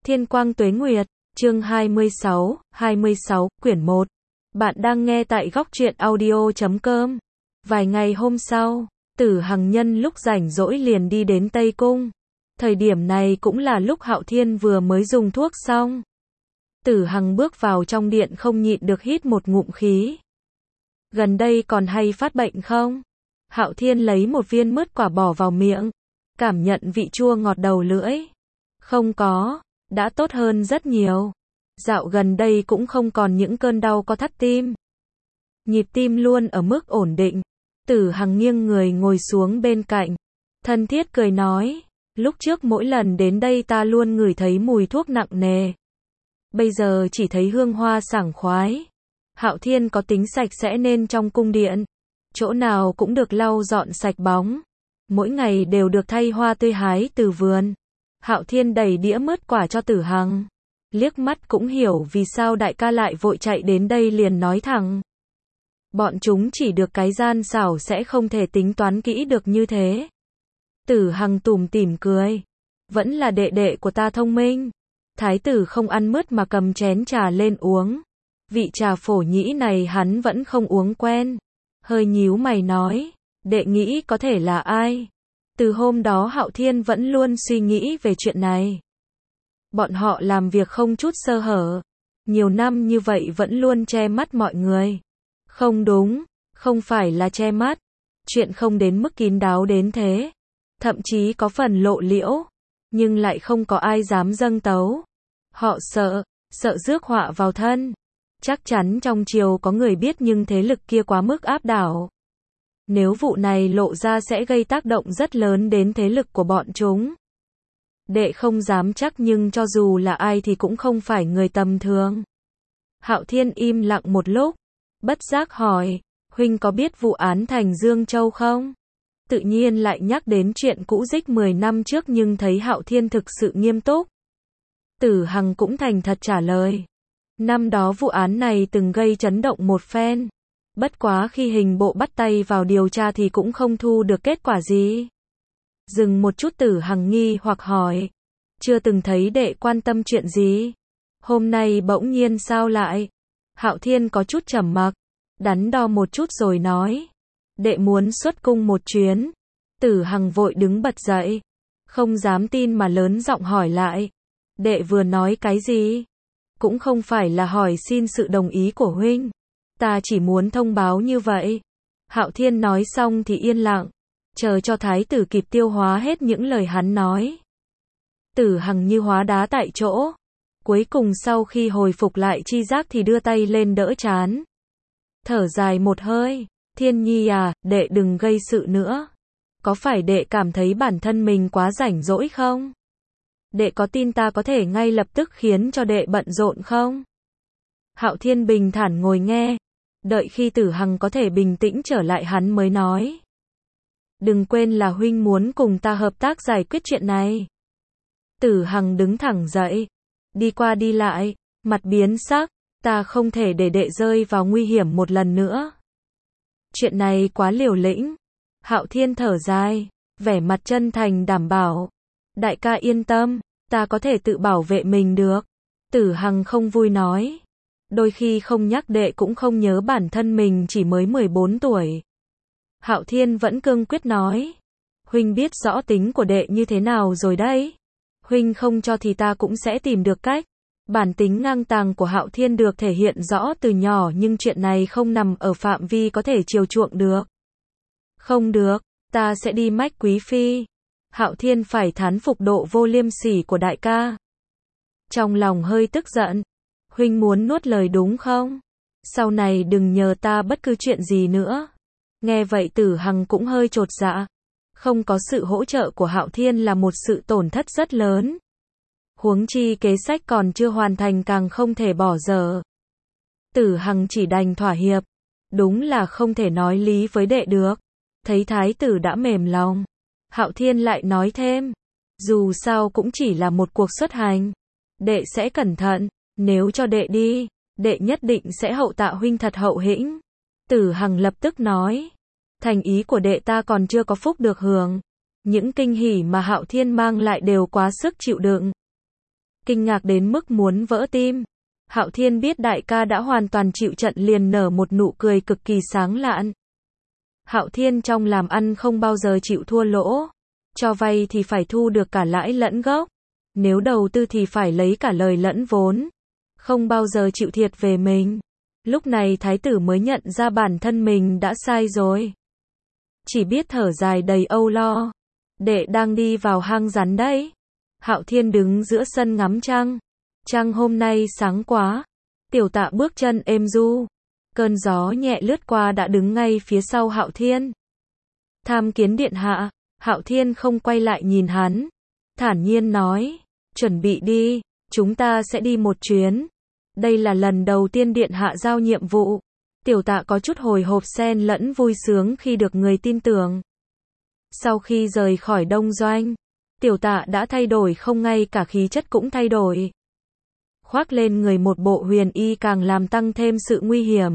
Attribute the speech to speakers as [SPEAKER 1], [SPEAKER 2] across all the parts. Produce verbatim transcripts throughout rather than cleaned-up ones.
[SPEAKER 1] Thiên quang tuế nguyệt, chương hai mươi sáu, hai mươi sáu, quyển một. Bạn đang nghe tại góc truyện audio chấm com. Vài ngày hôm sau, Tử Hằng nhân lúc rảnh rỗi liền đi đến Tây Cung. Thời điểm này cũng là lúc Hạo Thiên vừa mới dùng thuốc xong. Tử Hằng bước vào trong điện không nhịn được hít một ngụm khí. Gần đây còn hay phát bệnh không? Hạo Thiên lấy một viên mứt quả bỏ vào miệng, cảm nhận vị chua ngọt đầu lưỡi. Không có, đã tốt hơn rất nhiều. Dạo gần đây cũng không còn những cơn đau co thắt tim. Nhịp tim luôn ở mức ổn định. Tử Hằng nghiêng người ngồi xuống bên cạnh. Thân thiết cười nói, lúc trước mỗi lần đến đây ta luôn ngửi thấy mùi thuốc nặng nề. Bây giờ chỉ thấy hương hoa sảng khoái. Hạo Thiên có tính sạch sẽ nên trong cung điện, chỗ nào cũng được lau dọn sạch bóng. Mỗi ngày đều được thay hoa tươi hái từ vườn. Hạo Thiên đẩy đĩa mứt quả cho Tử Hằng. Liếc mắt cũng hiểu vì sao đại ca lại vội chạy đến đây liền nói thẳng. Bọn chúng chỉ được cái gian xảo sẽ không thể tính toán kỹ được như thế. Tử Hằng tủm tỉm cười. Vẫn là đệ đệ của ta thông minh. Thái tử không ăn mứt mà cầm chén trà lên uống. Vị trà phổ nhĩ này hắn vẫn không uống quen. Hơi nhíu mày nói, đệ nghĩ có thể là ai? Từ hôm đó Hạo Thiên vẫn luôn suy nghĩ về chuyện này. Bọn họ làm việc không chút sơ hở. Nhiều năm như vậy vẫn luôn che mắt mọi người. Không đúng, không phải là che mắt. Chuyện không đến mức kín đáo đến thế. Thậm chí có phần lộ liễu. Nhưng lại không có ai dám dâng tấu. Họ sợ, sợ rước họa vào thân. Chắc chắn trong triều có người biết nhưng thế lực kia quá mức áp đảo. Nếu vụ này lộ ra sẽ gây tác động rất lớn đến thế lực của bọn chúng. Đệ không dám chắc nhưng cho dù là ai thì cũng không phải người tầm thường. Hạo Thiên im lặng một lúc, bất giác hỏi, huynh có biết vụ án thành Dương Châu không? Tự nhiên lại nhắc đến chuyện cũ dích mười năm trước nhưng thấy Hạo Thiên thực sự nghiêm túc. Tử Hằng cũng thành thật trả lời. Năm đó vụ án này từng gây chấn động một phen. Bất quá khi hình bộ bắt tay vào điều tra thì cũng không thu được kết quả gì. Dừng một chút Tử Hằng nghi hoặc hỏi. Chưa từng thấy đệ quan tâm chuyện gì. Hôm nay bỗng nhiên sao lại? Hạo Thiên có chút trầm mặc. Đắn đo một chút rồi nói. Đệ muốn xuất cung một chuyến. Tử Hằng vội đứng bật dậy. Không dám tin mà lớn giọng hỏi lại. Đệ vừa nói cái gì? Cũng không phải là hỏi xin sự đồng ý của huynh. Ta chỉ muốn thông báo như vậy. Hạo Thiên nói xong thì yên lặng. Chờ cho thái tử kịp tiêu hóa hết những lời hắn nói. Tử Hằng như hóa đá tại chỗ. Cuối cùng sau khi hồi phục lại chi giác thì đưa tay lên đỡ trán. Thở dài một hơi. Thiên Nhi à, đệ đừng gây sự nữa. Có phải đệ cảm thấy bản thân mình quá rảnh rỗi không? Đệ có tin ta có thể ngay lập tức khiến cho đệ bận rộn không? Hạo Thiên bình thản ngồi nghe. Đợi khi Tử Hằng có thể bình tĩnh trở lại hắn mới nói. Đừng quên là huynh muốn cùng ta hợp tác giải quyết chuyện này. Tử Hằng đứng thẳng dậy. Đi qua đi lại, mặt biến sắc. Ta không thể để đệ rơi vào nguy hiểm một lần nữa. Chuyện này quá liều lĩnh. Hạo Thiên thở dài, vẻ mặt chân thành đảm bảo. Đại ca yên tâm, ta có thể tự bảo vệ mình được. Tử Hằng không vui nói. Đôi khi không nhắc đệ cũng không nhớ bản thân mình chỉ mới mười bốn tuổi. Hạo Thiên vẫn cương quyết nói. Huynh biết rõ tính của đệ như thế nào rồi đấy. Huynh không cho thì ta cũng sẽ tìm được cách. Bản tính ngang tàng của Hạo Thiên được thể hiện rõ từ nhỏ nhưng chuyện này không nằm ở phạm vi có thể chiều chuộng được. Không được, ta sẽ đi mách quý phi. Hạo Thiên phải thán phục độ vô liêm sỉ của đại ca. Trong lòng hơi tức giận. Huynh muốn nuốt lời đúng không? Sau này đừng nhờ ta bất cứ chuyện gì nữa. Nghe vậy Tử Hằng cũng hơi chột dạ. Không có sự hỗ trợ của Hạo Thiên là một sự tổn thất rất lớn. Huống chi kế sách còn chưa hoàn thành càng không thể bỏ dở. Tử Hằng chỉ đành thỏa hiệp. Đúng là không thể nói lý với đệ được. Thấy thái tử đã mềm lòng. Hạo Thiên lại nói thêm. Dù sao cũng chỉ là một cuộc xuất hành. Đệ sẽ cẩn thận. Nếu cho đệ đi, đệ nhất định sẽ hậu tạ huynh thật hậu hĩnh. Tử Hằng lập tức nói. Thành ý của đệ ta còn chưa có phúc được hưởng. Những kinh hỉ mà Hạo Thiên mang lại đều quá sức chịu đựng. kinh ngạc đến mức muốn vỡ tim. Hạo Thiên biết đại ca đã hoàn toàn chịu trận liền nở một nụ cười cực kỳ sáng lạn. Hạo Thiên trong làm ăn không bao giờ chịu thua lỗ. Cho vay thì phải thu được cả lãi lẫn gốc. Nếu đầu tư thì phải lấy cả lời lẫn vốn. Không bao giờ chịu thiệt về mình. Lúc này thái tử mới nhận ra bản thân mình đã sai rồi. Chỉ biết thở dài đầy âu lo. Đệ đang đi vào hang rắn đấy. Hạo Thiên đứng giữa sân ngắm trăng. Trăng hôm nay sáng quá. Tiểu Tạ bước chân êm du. Cơn gió nhẹ lướt qua đã đứng ngay phía sau Hạo Thiên. Tham kiến điện hạ. Hạo Thiên không quay lại nhìn hắn. Thản nhiên nói. Chuẩn bị đi. Chúng ta sẽ đi một chuyến. Đây là lần đầu tiên điện hạ giao nhiệm vụ. Tiểu Tạ có chút hồi hộp xen lẫn vui sướng khi được người tin tưởng. Sau khi rời khỏi Đông Doanh, Tiểu Tạ đã thay đổi, không ngay cả khí chất cũng thay đổi. Khoác lên người một bộ huyền y càng làm tăng thêm sự nguy hiểm.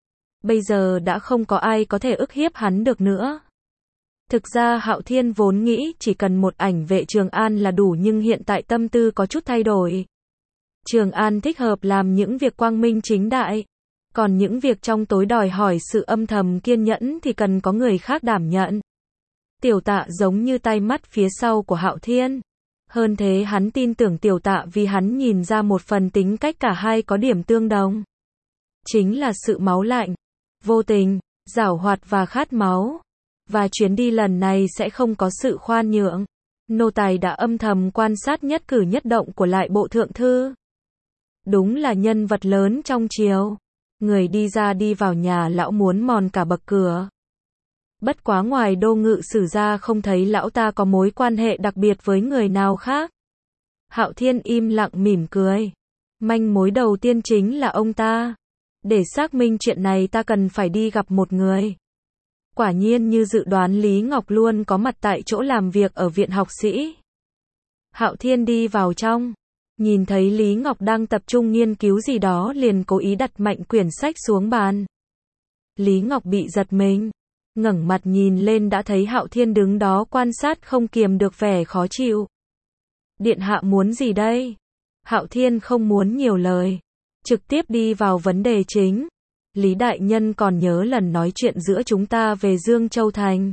[SPEAKER 1] Bây giờ đã không có ai có thể ức hiếp hắn được nữa. Thực ra Hạo Thiên vốn nghĩ chỉ cần một ảnh vệ Trường An là đủ, nhưng hiện tại tâm tư có chút thay đổi. Trường An thích hợp làm những việc quang minh chính đại. Còn những việc trong tối đòi hỏi sự âm thầm kiên nhẫn thì cần có người khác đảm nhận. Tiểu Tạ giống như tay mắt phía sau của Hạo Thiên. Hơn thế, hắn tin tưởng Tiểu Tạ vì hắn nhìn ra một phần tính cách cả hai có điểm tương đồng. Chính là sự máu lạnh, vô tình, giảo hoạt và khát máu. Và chuyến đi lần này sẽ không có sự khoan nhượng. Nô tài đã âm thầm quan sát nhất cử nhất động của lại bộ thượng thư. Đúng là nhân vật lớn trong triều. Người đi ra đi vào nhà lão muốn mòn cả bậc cửa. Bất quá ngoài Đô Ngự Sử ra không thấy lão ta có mối quan hệ đặc biệt với người nào khác. Hạo Thiên im lặng mỉm cười. Manh mối đầu tiên chính là ông ta. Để xác minh chuyện này ta cần phải đi gặp một người. Quả nhiên như dự đoán, Lý Ngọc luôn có mặt tại chỗ làm việc ở viện học sĩ. Hạo Thiên đi vào trong. Nhìn thấy Lý Ngọc đang tập trung nghiên cứu gì đó liền cố ý đặt mạnh quyển sách xuống bàn. Lý Ngọc bị giật mình. Ngẩng mặt nhìn lên đã thấy Hạo Thiên đứng đó quan sát không kiềm được vẻ khó chịu. Điện hạ muốn gì đây? Hạo Thiên không muốn nhiều lời. Trực tiếp đi vào vấn đề chính. Lý đại nhân còn nhớ lần nói chuyện giữa chúng ta về Dương Châu Thành?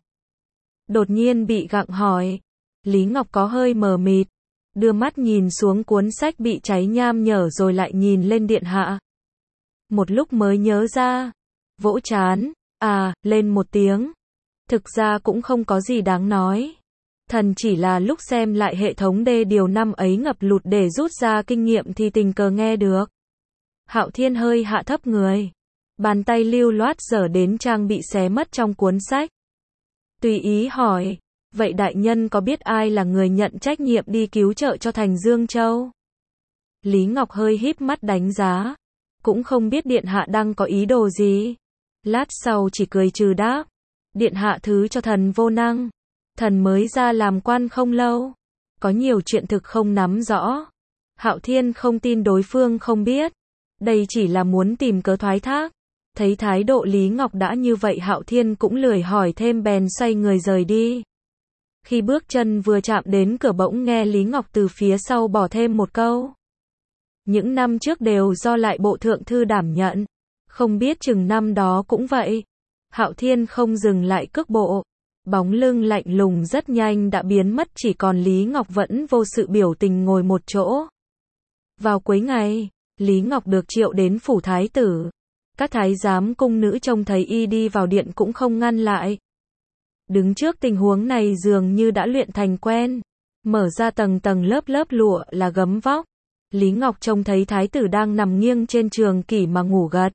[SPEAKER 1] Đột nhiên bị gặng hỏi. Lý Ngọc có hơi mờ mịt. Đưa mắt nhìn xuống cuốn sách bị cháy nham nhở rồi lại nhìn lên điện hạ. Một lúc mới nhớ ra. Vỗ trán. À, lên một tiếng. Thực ra cũng không có gì đáng nói. Thần chỉ là lúc xem lại hệ thống đê điều năm ấy ngập lụt để rút ra kinh nghiệm thì tình cờ nghe được. Hạo Thiên hơi hạ thấp người. Bàn tay lưu loát giở đến trang bị xé mất trong cuốn sách. Tùy ý hỏi. Vậy đại nhân có biết ai là người nhận trách nhiệm đi cứu trợ cho thành Dương Châu? Lý Ngọc hơi híp mắt đánh giá. Cũng không biết điện hạ đang có ý đồ gì. Lát sau chỉ cười trừ đáp. Điện hạ thứ cho thần vô năng. Thần mới ra làm quan không lâu. Có nhiều chuyện thực không nắm rõ. Hạo Thiên không tin đối phương không biết. Đây chỉ là muốn tìm cớ thoái thác. Thấy thái độ Lý Ngọc đã như vậy, Hạo Thiên cũng lười hỏi thêm bèn xoay người rời đi. Khi bước chân vừa chạm đến cửa bỗng nghe Lý Ngọc từ phía sau bỏ thêm một câu. Những năm trước đều do lại bộ thượng thư đảm nhận. Không biết chừng năm đó cũng vậy. Hạo Thiên không dừng lại cước bộ. Bóng lưng lạnh lùng rất nhanh đã biến mất, chỉ còn Lý Ngọc vẫn vô sự biểu tình ngồi một chỗ. Vào cuối ngày, Lý Ngọc được triệu đến phủ thái tử. Các thái giám cung nữ trông thấy y đi vào điện cũng không ngăn lại. Đứng trước tình huống này dường như đã luyện thành quen. Mở ra tầng tầng lớp lớp lụa là gấm vóc. Lý Ngọc trông thấy thái tử đang nằm nghiêng trên trường kỷ mà ngủ gật.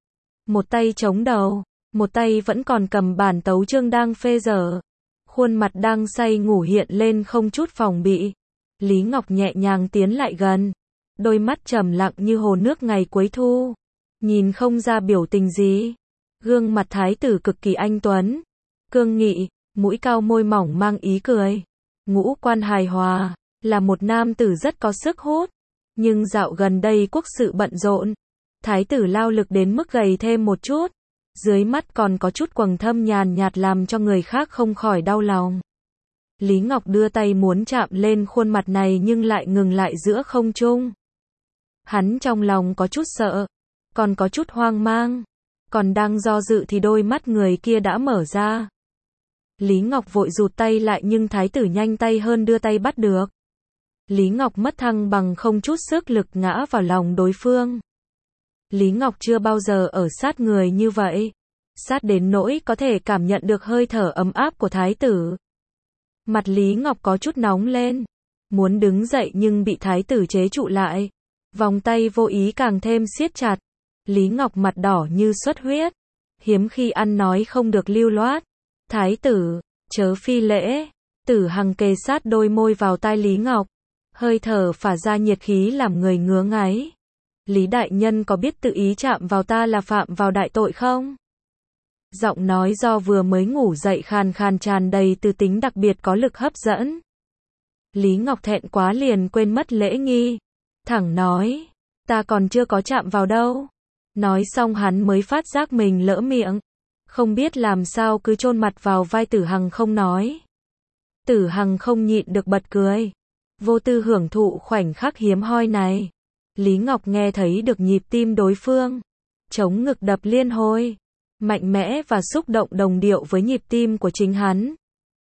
[SPEAKER 1] Một tay chống đầu, một tay vẫn còn cầm bản tấu chương đang phê dở. Khuôn mặt đang say ngủ hiện lên không chút phòng bị. Lý Ngọc nhẹ nhàng tiến lại gần. Đôi mắt trầm lặng như hồ nước ngày cuối thu. Nhìn không ra biểu tình gì. Gương mặt thái tử cực kỳ anh tuấn. Cương nghị, mũi cao môi mỏng mang ý cười. Ngũ quan hài hòa, là một nam tử rất có sức hút. Nhưng dạo gần đây quốc sự bận rộn. Thái tử lao lực đến mức gầy thêm một chút. Dưới mắt còn có chút quầng thâm nhàn nhạt làm cho người khác không khỏi đau lòng. Lý Ngọc đưa tay muốn chạm lên khuôn mặt này nhưng lại ngừng lại giữa không trung. Hắn trong lòng có chút sợ, còn có chút hoang mang, còn đang do dự thì đôi mắt người kia đã mở ra. Lý Ngọc vội rụt tay lại nhưng thái tử nhanh tay hơn đưa tay bắt được. Lý Ngọc mất thăng bằng không chút sức lực ngã vào lòng đối phương. Lý Ngọc chưa bao giờ ở sát người như vậy, sát đến nỗi có thể cảm nhận được hơi thở ấm áp của thái tử. Mặt Lý Ngọc có chút nóng lên, muốn đứng dậy nhưng bị thái tử chế trụ lại. Vòng tay vô ý càng thêm siết chặt. Lý Ngọc mặt đỏ như xuất huyết, hiếm khi ăn nói không được lưu loát. Thái tử, chớ phi lễ. Tử Hằng kề sát đôi môi vào tai Lý Ngọc, hơi thở phả ra nhiệt khí làm người ngứa ngáy. Lý đại nhân có biết tự ý chạm vào ta là phạm vào đại tội không? Giọng nói do vừa mới ngủ dậy khàn khàn tràn đầy từ tính đặc biệt có lực hấp dẫn. Lý Ngọc thẹn quá liền quên mất lễ nghi, thẳng nói, ta còn chưa có chạm vào đâu. Nói xong hắn mới phát giác mình lỡ miệng, không biết làm sao cứ chôn mặt vào vai Tử Hằng không nói. Tử Hằng không nhịn được bật cười, vô tư hưởng thụ khoảnh khắc hiếm hoi này. Lý Ngọc nghe thấy được nhịp tim đối phương, chống ngực đập liên hồi, mạnh mẽ và xúc động đồng điệu với nhịp tim của chính hắn.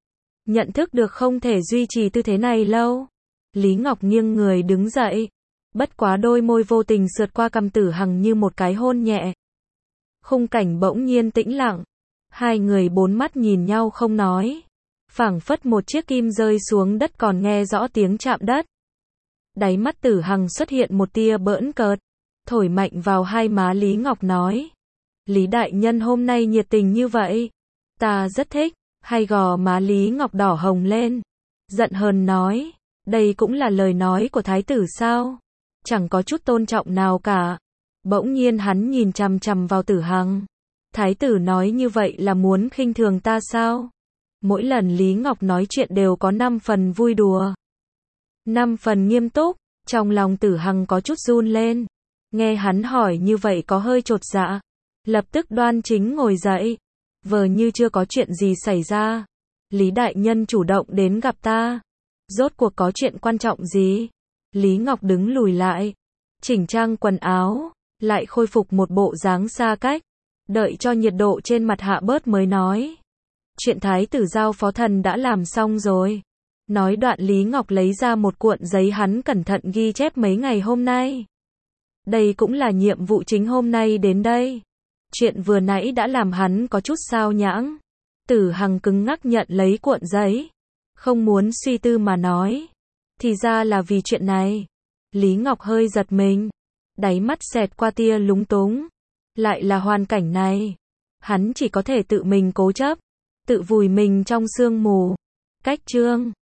[SPEAKER 1] Nhận thức được không thể duy trì tư thế này lâu, Lý Ngọc nghiêng người đứng dậy, bất quá đôi môi vô tình sượt qua cằm Tử Hằng như một cái hôn nhẹ. Khung cảnh bỗng nhiên tĩnh lặng, hai người bốn mắt nhìn nhau không nói, phảng phất một chiếc kim rơi xuống đất còn nghe rõ tiếng chạm đất. Đáy mắt Tử Hằng xuất hiện một tia bỡn cợt, thổi mạnh vào hai má Lý Ngọc nói, Lý đại nhân hôm nay nhiệt tình như vậy, ta rất thích. Hai gò má Lý Ngọc đỏ hồng lên, giận hờn nói, đây cũng là lời nói của thái tử sao? Chẳng có chút tôn trọng nào cả. Bỗng nhiên hắn nhìn chằm chằm vào Tử Hằng. Thái tử nói như vậy là muốn khinh thường ta sao? Mỗi lần Lý Ngọc nói chuyện đều có năm phần vui đùa, năm phần nghiêm túc. Trong lòng Tử Hằng có chút run lên, nghe hắn hỏi như vậy có hơi chột dạ, lập tức đoan chính ngồi dậy, vờ như chưa có chuyện gì xảy ra. Lý đại nhân chủ động đến gặp ta, rốt cuộc có chuyện quan trọng gì? Lý Ngọc đứng lùi lại, chỉnh trang quần áo, lại khôi phục một bộ dáng xa cách, đợi cho nhiệt độ trên mặt hạ bớt mới nói, chuyện thái tử giao phó thần đã làm xong rồi. Nói đoạn Lý Ngọc lấy ra một cuộn giấy hắn cẩn thận ghi chép mấy ngày hôm nay. Đây cũng là nhiệm vụ chính hôm nay đến đây. Chuyện vừa nãy đã làm hắn có chút sao nhãng. Tử Hằng cứng ngắc nhận lấy cuộn giấy, không muốn suy tư mà nói, thì ra là vì chuyện này. Lý Ngọc hơi giật mình, đáy mắt xẹt qua tia lúng túng. Lại là hoàn cảnh này, hắn chỉ có thể tự mình cố chấp, tự vùi mình trong sương mù. Cách chương